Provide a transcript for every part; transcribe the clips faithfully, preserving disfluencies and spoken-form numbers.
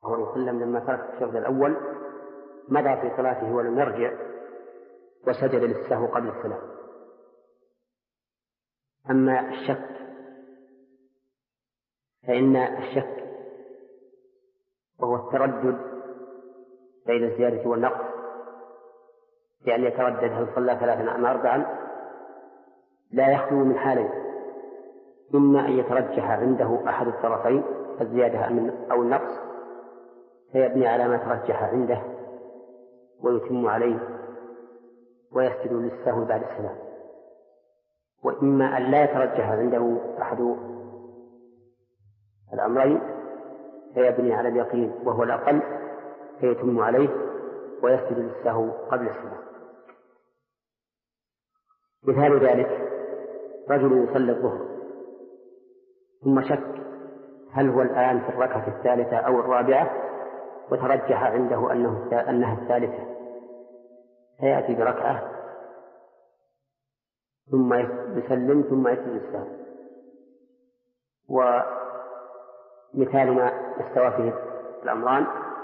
عليه وسلم لما ترك التشهد الأول مضى في صلاته ولم يرجع وسجد للسهو قبل السلام. أما الشك فإن الشك وهو التردد بين الزيادة والنقص، يعني يتردد هل صلى ثلاثا أم أربعا، لا يخلو من حالين: إما أن يترجح عنده أحد الطرفين الزيادة أو النقص فيبني على ما ترجح عنده ويتم عليه ويسجد للسهو بعد السلام، وإما أن لا يترجح عنده أحد الأمرين فيبني على اليقين وهو الأقل فيتم عليه ويسجد للسهو قبل السلام. مثال ذلك: رجل يصلي الظهر ثم شك هل هو الآن في الركعة الثالثة أو الرابعة، وترجح عنده أنه أنها الثالثة، فيأتي بركعة ثم يسلم ثم يسجد للسهو. ومثال ما استوى فيه الأمران: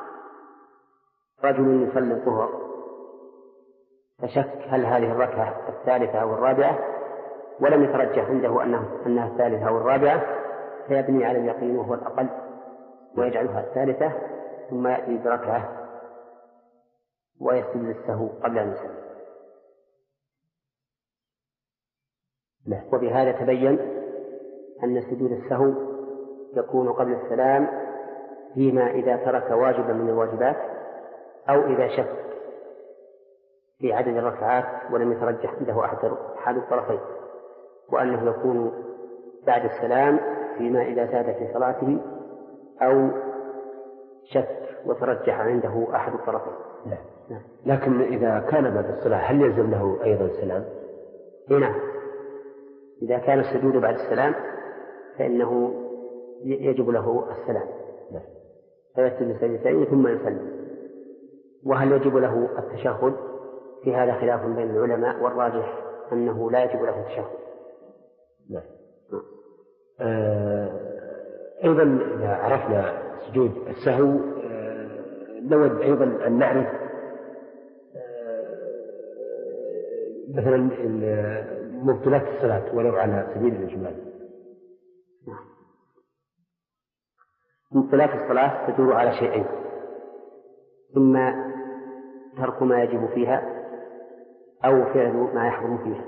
رجل يصلي الظهر فشك هل هذه الركعة الثالثة أو الرابعة، ولم يترجح عنده أنه أنها الثالثة أو الرابعة، فيبني على اليقين وهو الأقل ويجعلها الثالثة ثم يأتي بركعة ويسجد للسهو قبل أن يسلم. وبهذا تبين أن سجود السهو يكون قبل السلام فيما إذا ترك واجبا من الواجبات أو إذا شك في عدد الركعات ولم يترجح عنده أحد الطرفين، وأنه يكون بعد السلام فيما إذا زاد في صلاته أو شك وترجح عنده أحد الطرفين. لا. لا. لكن إذا كان بعد الصلاة هل يلزم له أيضا السلام؟ نعم، إذا كان السجود بعد السلام فإنه يجب له السلام فيسجد سجدتين ثم يسلم. وهل يجب له التشهد؟ في هذا خلاف بين العلماء، والراجح أنه لا يجب له التشهد. لا. آه أيضا إذا عرفنا سجود السهو آه نود أيضا أن نعرف آه مثلا مبطلات الصلاة ولو على سبيل الإجمال. مبطلات الصلاة تدور على شيئين: إما ترك ما يجب فيها أو فعل ما يحرم فيها.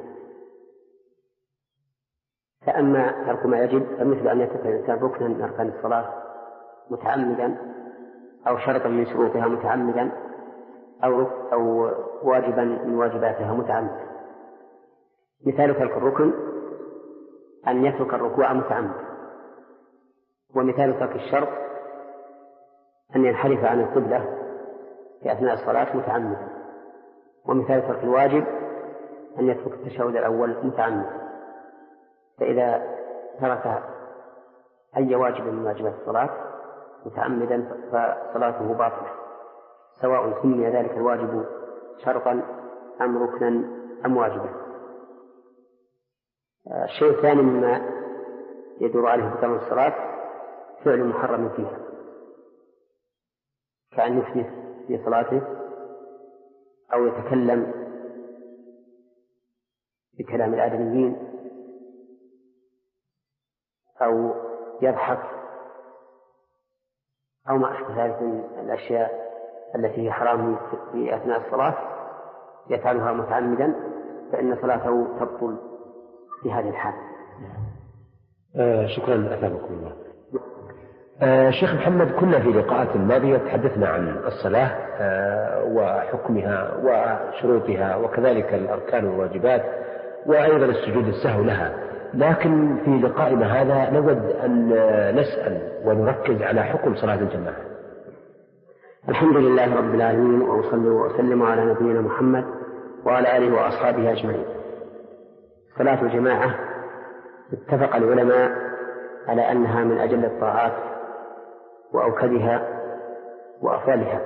فأما ترك ما يجب فمثل أن يترك الإنسان ركنا من أركان الصلاة متعمدا أو شرطا من شروطها متعمدا أو أو واجبا من واجباتها متعمدا. مثال ترك الركن أن يترك الركوع متعمدا، ومثال ترك الشرط أن ينحرف عن القبلة في أثناء الصلاة متعمدا، ومثال ترك الواجب أن يترك التشهد الأول متعمدا. فإذا ترك أي واجب من واجبات الصلاة متعمدا فصلاته باطلة، سواء سمي ذلك الواجب شرطا أم ركنا أم واجبا. الشيء الثاني مما يدور عليه بطلان الصلاة فعل محرم فيها، كأن يحدث في صلاته أو يتكلم بكلام الآدميين أو يضحك أو ما أشبه ذلك من الأشياء التي هي حرام في أثناء الصلاة يفعلها متعمدا، فإن صلاته تبطل في هذه الحال. آه شكرا أثابكم الله. آه شيخ محمد، كنا في لقاءات ماضية تحدثنا عن الصلاة آه وحكمها وشروطها وكذلك الأركان والواجبات وأيضا السجود السهو لها، لكن في لقائنا هذا نود أن نسأل ونركز على حكم صلاة الجماعة. الحمد لله رب العالمين، وأصلي وأسلم على نبينا محمد وعلى آله وأصحابه أجمعين. صلاة الجماعة اتفق العلماء على أنها من أجل الطاعات وأوكدها وأفضلها،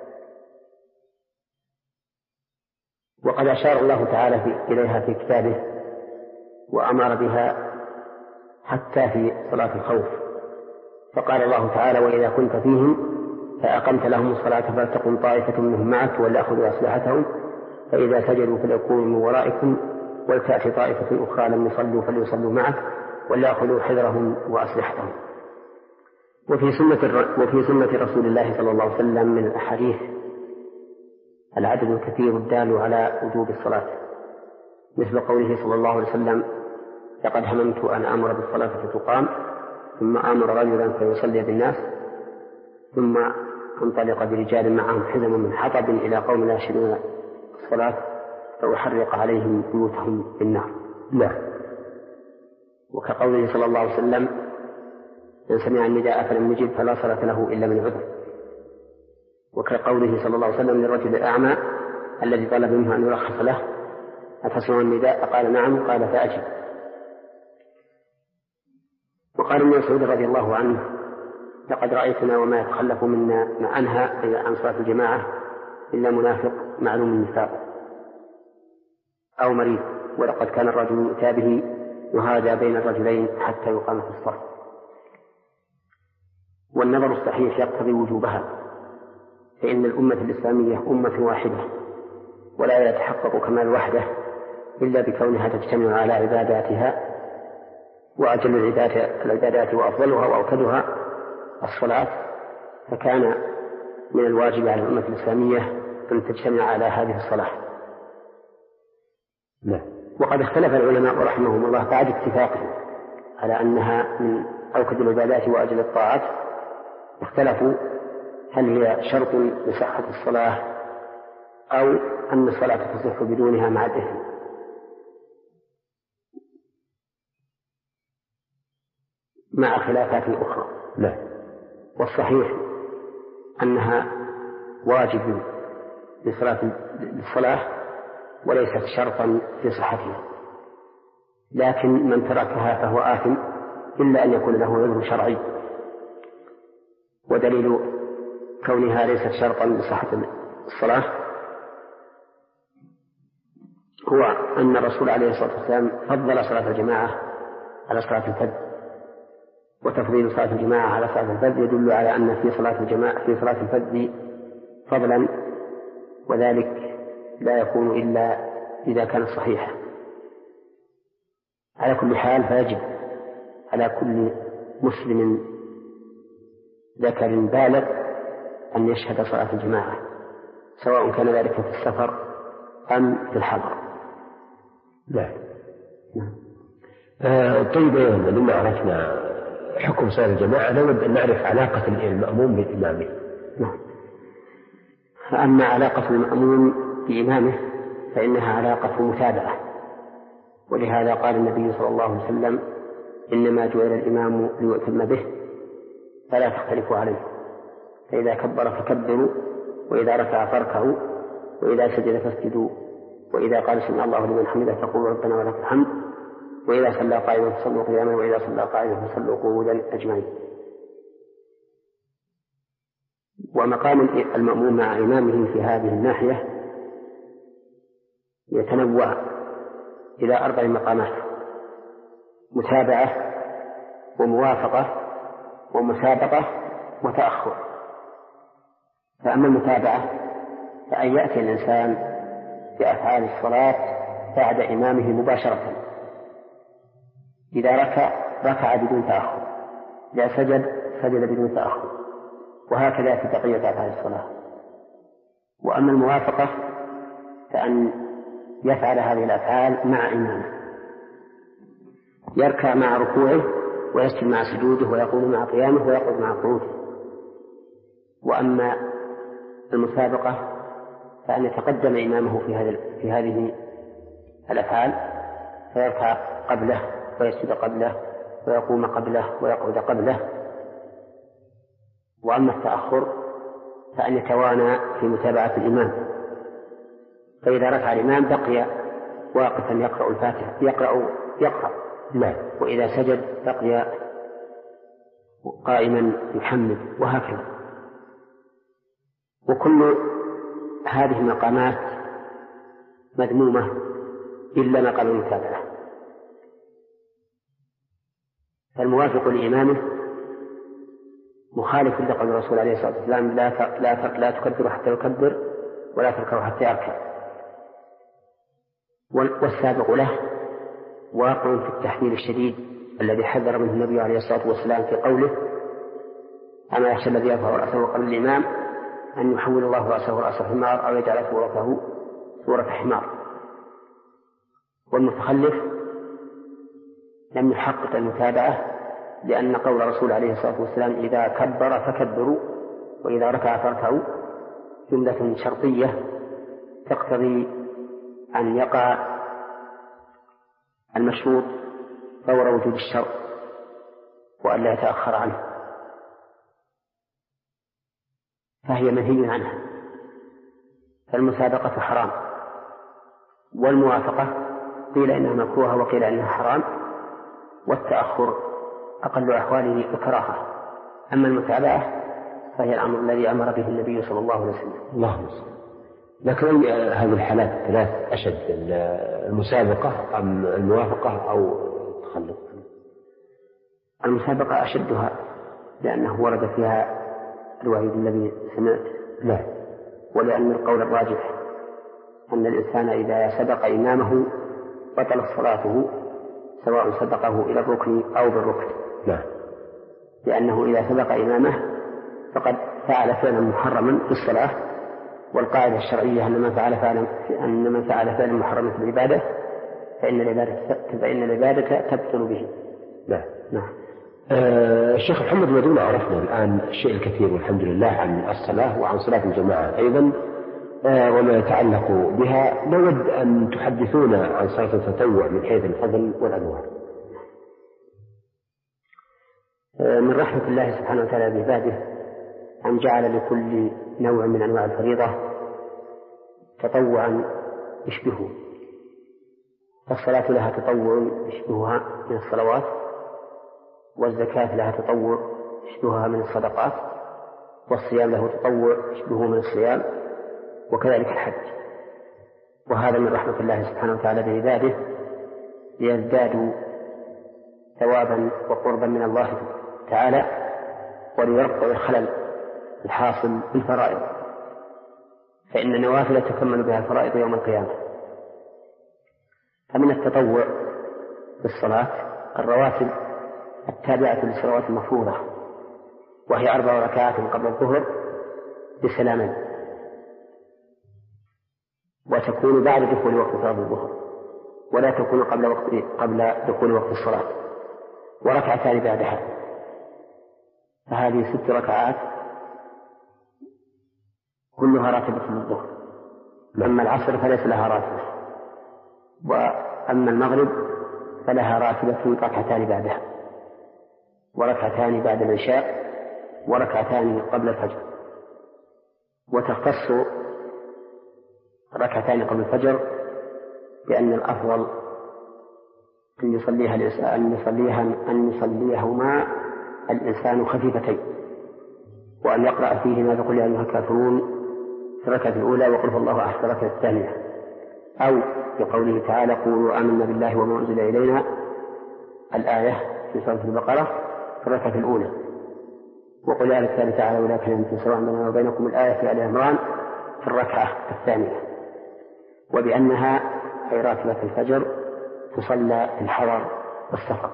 وقد أشار الله تعالى في إليها في كتابه وأمر بها حتى في صلاة الخوف، فقال الله تعالى: وإذا كنت فيهم فأقمت لهم الصلاة فلتقم طائفة منهم معك وليأخذوا أسلحتهم فإذا سجدوا فليكونوا من ورائكم ولتأتي طائفة أخرى لم يصلوا فليصلوا معك وليأخذوا حذرهم وأسلحتهم. وفي سنة وفي سنة رسول الله صلى الله عليه وسلم من الأحاديث العدد الكثير الدال على وجوب الصلاة، مثل قوله صلى الله عليه وسلم: لقد هممت أن آمر بالصلاة فتقام ثم آمر رجلا فيصلي بالناس ثم انطلق برجال معهم حزم من حطب إلى قوم لا يشهدون الصلاة فأحرق عليهم بيوتهم بالنار. نعم. وكقوله صلى الله عليه وسلم: من سمع النداء فلم يجب فلا صلاة له إلا من عذر. وكقوله صلى الله عليه وسلم للرجل الأعمى الذي طلب منه أن يرخص له: أتسمع النداء؟ قال: نعم. قال: فأجب. وقال ابن مسعود رضي الله عنه: لقد رأيتنا وما يتخلف منا عنها عن صلاة الجماعة إلا منافق معلوم النفاق أو مريض، ولقد كان الرجل يؤتى به يهادى بين الرجلين حتى يقام في الصف. والنظر الصحيح يقتضي وجوبها، فإن الأمة الإسلامية أمة واحدة ولا يتحقق كمال الوحدة إلا بكونها تجتمع على عباداتها، وأجل العبادات وأفضلها وأوكدها الصلاة، فكان من الواجب على الأمة الإسلامية أن تجتمع على هذه الصلاة. لا. وقد اختلف العلماء رحمهم الله بعد اتفاقهم على أنها من أوكد العبادات وأجل الطاعات، اختلفوا هل هي شرط لصحة الصلاة أو أن الصلاة تصح بدونها مع الإثم. مع خلافات أخرى. لا. والصحيح أنها واجب للصلاة وليست شرطا في صحتها، لكن من تركها فهو آثم إلا أن يكون له عذر شرعي. ودليل كونها ليست شرطا لصحة الصلاة هو أن الرسول عليه الصلاة والسلام فضل صلاة الجماعة على صلاة الفرد، وتفضيل صلاة الجماعة على صلاة الفرد يدل على أن في صلاة الجماعة في صلاة الفرد فضلا، وذلك لا يكون إلا إذا كانت صحيحة. على كل حال فيجب على كل مسلم ذكر بالغ أن يشهد صلاة الجماعة، سواء كان ذلك في السفر أم في الحضر. لا. آه طيب، لما عرفنا حكم صلاة الجماعة نود أن نعرف علاقة المأموم بالإمام. نعم. فأما علاقة المأموم بإمامه فإنها علاقة متابعة، ولهذا قال النبي صلى الله عليه وسلم: إنما جعل الإمام ليؤتم به فلا تختلفوا عليه، فإذا كبر فكبروا، وإذا ركع فاركعوا، وإذا سجد فاسجدوا، وإذا قال سمع الله لمن حمده فقولوا ربنا ولك الحمد، وإذا صلى قائما فصلوا قياما، وإذا صلى قائما فصلوا قعودا أجمعين. ومقام المأموم مع إمامه في هذه الناحية يتنوع إلى أربع مقامات: متابعة وموافقة ومسابقة وتأخر. فأما المتابعة فأن يأتي الإنسان بأفعال الصلاة بعد إمامه مباشرة، إذا ركع ركع بدون تأخر، إذا سجد سجد بدون تأخر، وهكذا في بقية أفعال الصلاة. وأما الموافقة فأن يفعل هذه الأفعال مع إمامه، يركع مع ركوعه ويسجد مع سجوده ويقوم مع قيامه ويقعد مع قعوده. وأما المسابقة فأن يتقدم إمامه في هذه في هذه الأفعال فيركع قبله ويسجد قبله ويقوم قبله ويقعد قبله. وأما التأخر فأن يتوانى في متابعة الإمام، فإذا ركع الإمام بقي واقفا يقرأ الفاتحة يقرأ يقرأ لا، وإذا سجد بقي قائما يحمد، وهكذا. وكل هذه المقامات مذمومة إلا مقام المتابعة. فالموافق لإمامه مخالف لقول الرسول عليه الصلاة والسلام لا لا لا تكبر حتى يكبر ولا تركع حتى يركع. والسابق له واقع في التحذير الشديد الذي حذر منه النبي عليه الصلاة والسلام في قوله: أما يخشى الذي يرفع رأسه قبل الإمام أن يحول الله رأسه رأس حمار أو يجعل صورته صورة حمار. والمتخلف لم يحقق المتابعة، لأن قول الرسول عليه الصلاة والسلام: إذا كبر فكبروا وإذا ركع فاركعوا، جملة شرطية تقتضي أن يقع المشروط فور وجود الشرط وأن لا يتأخر عنه، فهي منهي عنها. فالمسابقة حرام، والموافقة قيل إنها مكروهة وقيل إنها حرام، والتأخر أقل أحواله الكراهة. أما المتابعة فهي الأمر الذي أمر به النبي صلى الله عليه وسلم. اللهم صل. لكن هذه الحالات الثلاث أشد، المسابقة أم الموافقة أو التخلف؟ المسابقة أشدها، لأنه ورد فيها الوعيد الذي سمعت. لا. ولأن القول الراجح أن الإنسان إذا سبق إمامه بطلت صلاته، سواء سبقه إلى الركن أو بالركن. لا. لأنه إذا سبق إمامه فقد فعل فعلا محرما في الصلاة، والقاعدة الشرعية أن من فعل فعلا أن من فعل فعلا محرما في العبادة فإن العبادة فإن العبادة تبطل به. لا. نعم. آه الشيخ محمد، ما دون عرفنا الآن الشيء الكثير والحمد لله عن الصلاة وعن صلاة الجماعة أيضا آه وما يتعلق بها، نود أن تحدثونا عن صلاة التطوع من حيث الفضل والأنواع. آه من رحمة الله سبحانه وتعالى بعباده أن جعل لكل نوع من أنواع الفريضة تطوعا يشبهه. فالصلاة لها تطوع يشبهها من الصلوات، والزكاة لها تطوع يشبهها من الصدقات، والصيام له تطوع يشبهه من الصيام، وكذلك الحج. وهذا من رحمة الله سبحانه وتعالى بعباده ليزدادوا ثوابا وقربا من الله تعالى، وليرفعوا الخلل الحاصل بالفرائض، فإن النوافل تكمل بها الفرائض يوم القيامة. فمن التطوع في الصلاة الرواتب التابعة للصلوات المفروضة، وهي أربع ركعات قبل الظهر بسلامين، وتكون بعد دخول وقت صلاة الظهر، ولا تكون قبل وقت قبل دخول وقت الصلاة، وركعتان بعدها. فهذه ست ركعات كلها راتبة للظهر. أما العصر فليس لها راتبة، وأما المغرب فلها راتبة ركعتان بعدها، وركعتان بعد العشاء، وركعتان قبل الفجر. وتختص ركعتان قبل الفجر بأن الأفضل أن يصليها أن يصليها أن يصليهما الإنسان خفيفتين، وأن يقرأ فيهما بقل يا أيها الكافرون في الركعة الأولى وقل هو الله أحد في الركعة الثانية، أو بقوله تعالى قولوا آمنا بالله وما أنزل إلينا الآية في سورة البقرة في الركعة الأولى، وقل يا الثاني تعالى ولا كلمة سواء بيننا وبينكم الآية في آل عمران في الركعة الثانية. وبأنها أي راتبة الفجر تصلى في الحضر والسفر،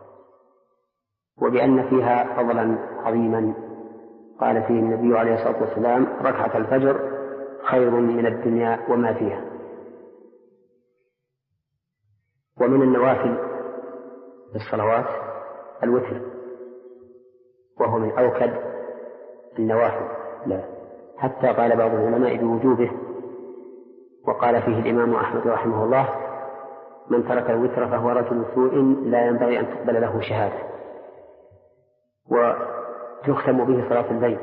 وبأن فيها فضلا عظيما قال فيه النبي عليه الصلاة والسلام ركعة الفجر خير من الدنيا وما فيها. ومن النوافل الصلوات الوتر، وهو من أوكد النوافل، لا حتى قال بعض العلماء بوجوبه، وقال فيه الإمام أحمد رحمه الله من ترك الوتر فهو رجل سوء لا ينبغي أن تقبل له شهادة. وتختم به صلاة الليل،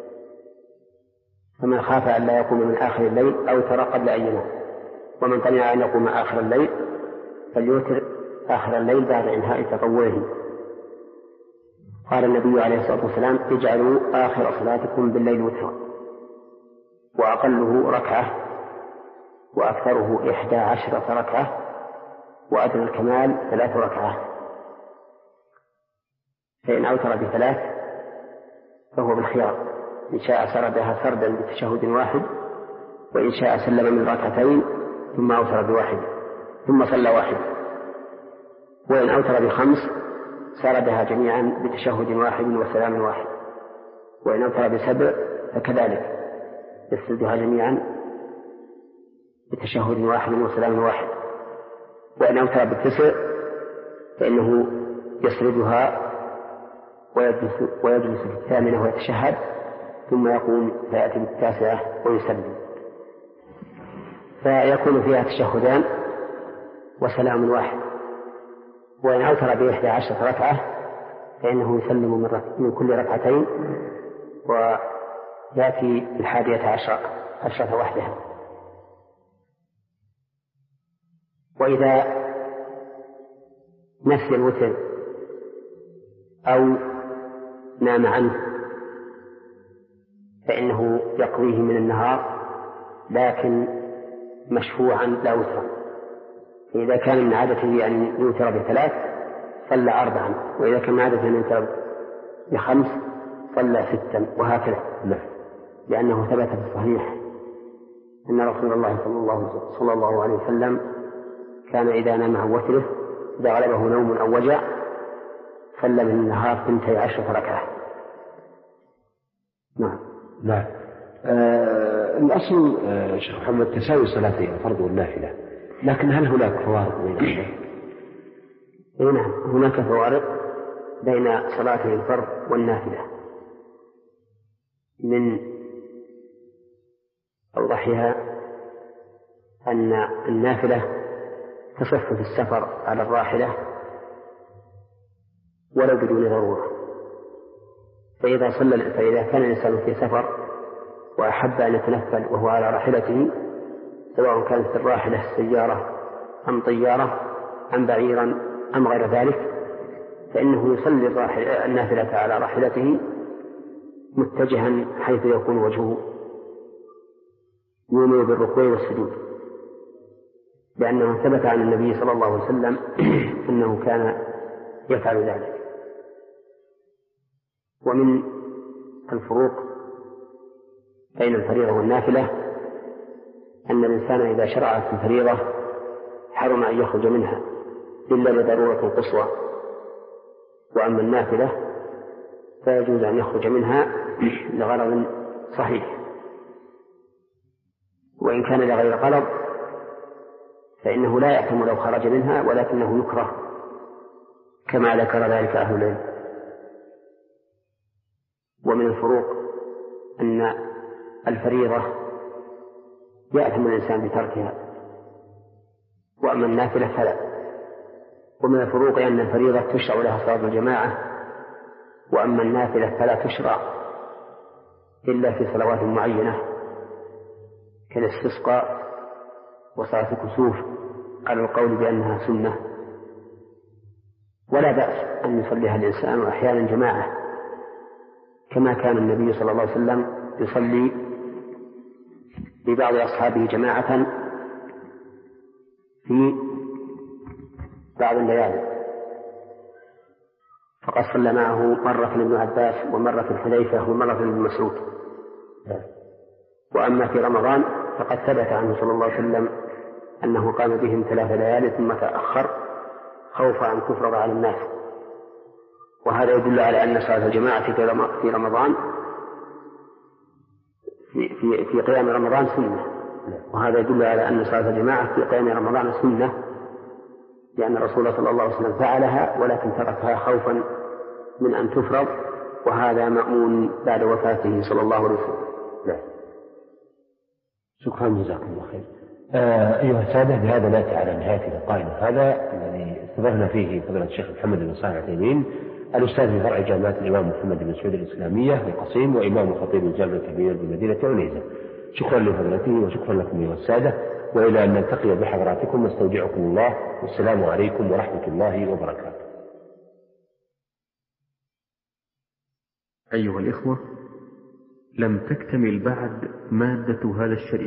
فمن خاف أن لا يقوم من آخر الليل أو ترى قبل أن ينام، ومن طمع أن يقوم آخر الليل فليوتر آخر الليل بعد إنهاء تطوعه. قال النبي عليه الصلاة والسلام اجعلوا آخر صلاتكم بالليل وترا، وأقله ركعة وأكثره إحدى عشرة ركعة، وأدنى الكمال ثلاث ركعات. فإن أوتر بثلاث فهو بالخيار، إن شاء سردها سردا بتشهد واحد، وإن شاء سلم من ركعتين ثم أوتر بواحد ثم صلى واحد، وإن أوتر بخمس سردها جميعا بتشهد واحد وسلام واحد، وإن أوتر بسبع فكذلك يسردها جميعا بتشهد واحد وسلام واحد، وإن أوتر بالتسع فإنه يسردها ويجلس, ويجلس في الثامنة ويتشهد ثم يقوم فيأتي بالتاسعة ويسلم، فيكون فيها تشهدان وسلام واحد. وإن أوتر بإحدى عشرة ركعة فإنه يسلم من, رك... من كل ركعتين ويأتي بالحادية عشرة عشرة وحدها. وإذا نسي الوتر أو نام عنه فإنه يقضيه من النهار لكن مشفوعا لا وترا. فإذا كان من عادته أن يوتر بثلاث صلى أربعا، وإذا كان من عادته أن يوتر بخمس صلى ستا، وهكذا، لأنه ثبت في الصحيح أن رسول الله صلى الله, صلى الله عليه وسلم كان إذا نام عن وتره إذا غلبه نوم أو وجع صلى من النهار ثنتي عشرة ركعة. نعم. نعم. آه الأصل آه شيخ محمد تساوي صلاتي الفرض والنافلة، لكن هل هناك فوارق بينهما؟ نعم، هناك فوارق بين صلاة الفرض والنافلة. من أوضحها أن النافلة تصح في السفر على الراحلة ولو بدون ضرورة، فإذا صلى فإذا كان الإنسان في سفر وأحب أن يتنفل وهو على راحلته، سواء كانت الراحلة سيارة أم طيارة أم بعيرا أم غير ذلك، فإنه يصلي النافلة على راحلته متجها حيث يكون وجهه يومئ بالركوع والسجود، لأنه ثبت عن النبي صلى الله عليه وسلم أنه كان يفعل ذلك. ومن الفروق بين الفريضة والنافلة أن الإنسان إذا شرع في الفريضة حرم أن يخرج منها إلا لضرورة قصوى، وأما النافلة فيجوز أن يخرج منها لغرض صحيح، وإن كان لغير غرض فإنه لا يأثم لو خرج منها، ولكنه يكره كما ذكر ذلك أهل العلم. ومن الفروق أن الفريضة يأثم الإنسان بتركها، وأما النافلة فلا. ومن الفروق أن الفريضة تشرع لها صلاة الجماعة، وأما النافلة فلا تشرع إلا في صلوات معينة كالاستسقاء وصلاة الكسوف على القول بأنها سنة، ولا بأس أن يصليها الإنسان أحيانا جماعة كما كان النبي صلى الله عليه وسلم يصلي لبعض أصحابه جماعة في بعض الليالي، فقد صلى معه مرة ابن عباس ومرة حذيفة ومرة ابن مسعود. وأما في رمضان فقد ثبت عنه صلى الله عليه وسلم أنه قام بهم ثلاث ليالي ثم تأخر خوفا أن تفرض على الناس، وهذا يدل على أن صلاة الجماعة في رمضان في, في, في قيام رمضان سنة، وهذا يدل على أن صلاة الجماعة في قيام رمضان سنة، لأن الرسول صلى الله عليه وسلم فعلها ولكن تركها خوفا من أن تفرض، وهذا مأمون بعد وفاته صلى الله عليه وسلم. لا. شكرا، جزاكم الله خير. آه أيها السادة، بهذا نأتي على نهاية لقائنا هذا الذي استضفنا فيه فضيلة الشيخ محمد بن صالح العثيمين، الأستاذ في فرع جامعة الإمام محمد بن سعود الإسلامية بقصيم، وإمام خطيب الجامعة الكبير بمدينة عنيزة. شكرا لفضيلته وشكرا لكم أيها السادة، وإلى أن نلتقي بحضراتكم نستودعكم الله، والسلام عليكم ورحمة الله وبركاته. أيها الإخوة، لم تكتمل بعد مادة هذا الشريط.